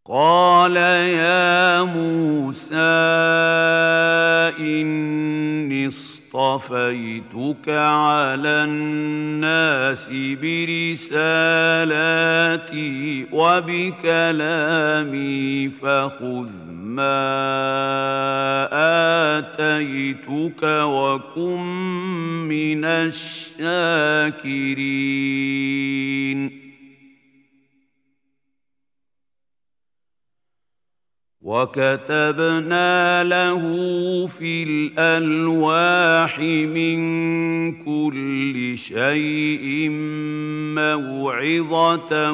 قال يا موسى إني اصطفيتك على الناس برسالاتي وبكلامي فخذ ما آتيتك وكن من الشاكرين وكتبنا له في الألواح من كل شيء موعظة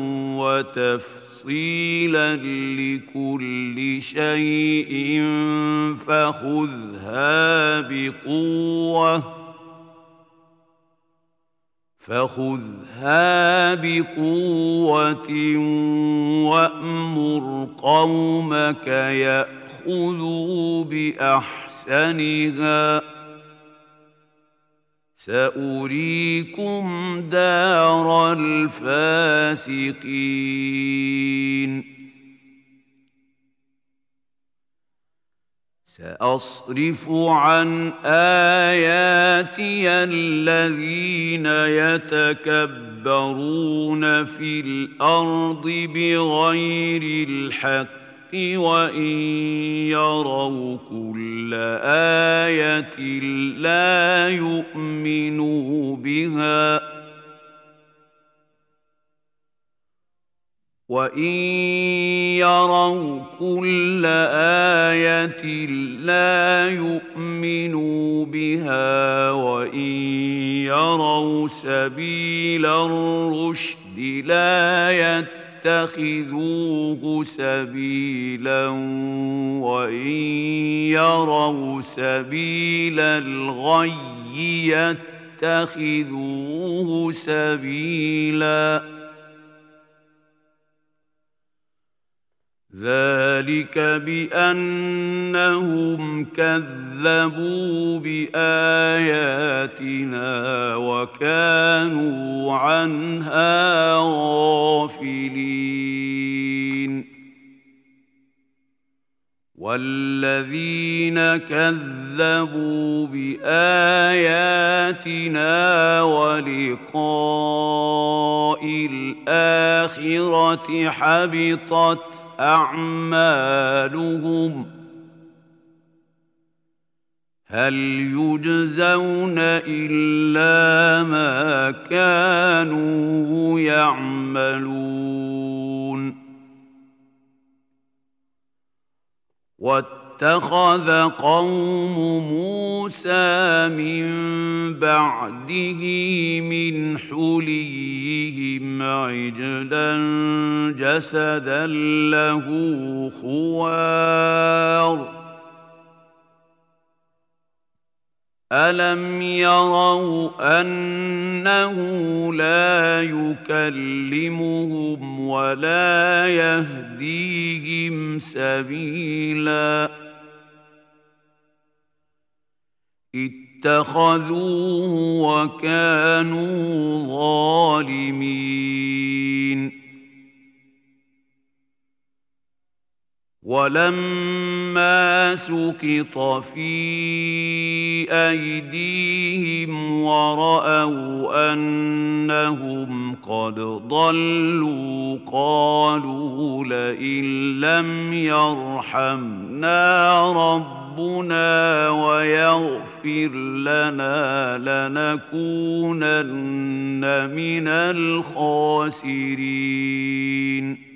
وتفصيلا لكل شيء فخذها بقوة وأمر قومك يأخذوا بأحسنها سأريكم دار الفاسقين سأصرف عن آياتي الذين يتكبرون في الأرض بغير الحق وإن يروا كل آية لا يؤمنوا بها وإن يروا كل آية لا يؤمنوا بها وإن يروا سبيل الرشد لا يتخذوه سبيلا وإن يروا سبيل الغي يتخذوه سبيلا ذلك بأنهم كذبوا بآياتنا وكانوا عنها غافلين والذين كذبوا بآياتنا ولقاء الآخرة حبطت أعمالهم هل يجزون إلا ما كانوا يعملون واتخذ قوم موسى من بعده من حليهم عجلا جسدا له خوار ألم يروا أنه لا يكلمهم ولا يهديهم سبيلا اتخذوه وكانوا ظالمين ولما سقط في أيديهم ورأوا أنهم قد ضلوا قالوا لئن لم يرحمنا ربنا ويغفر لنا لنكونن من الخاسرين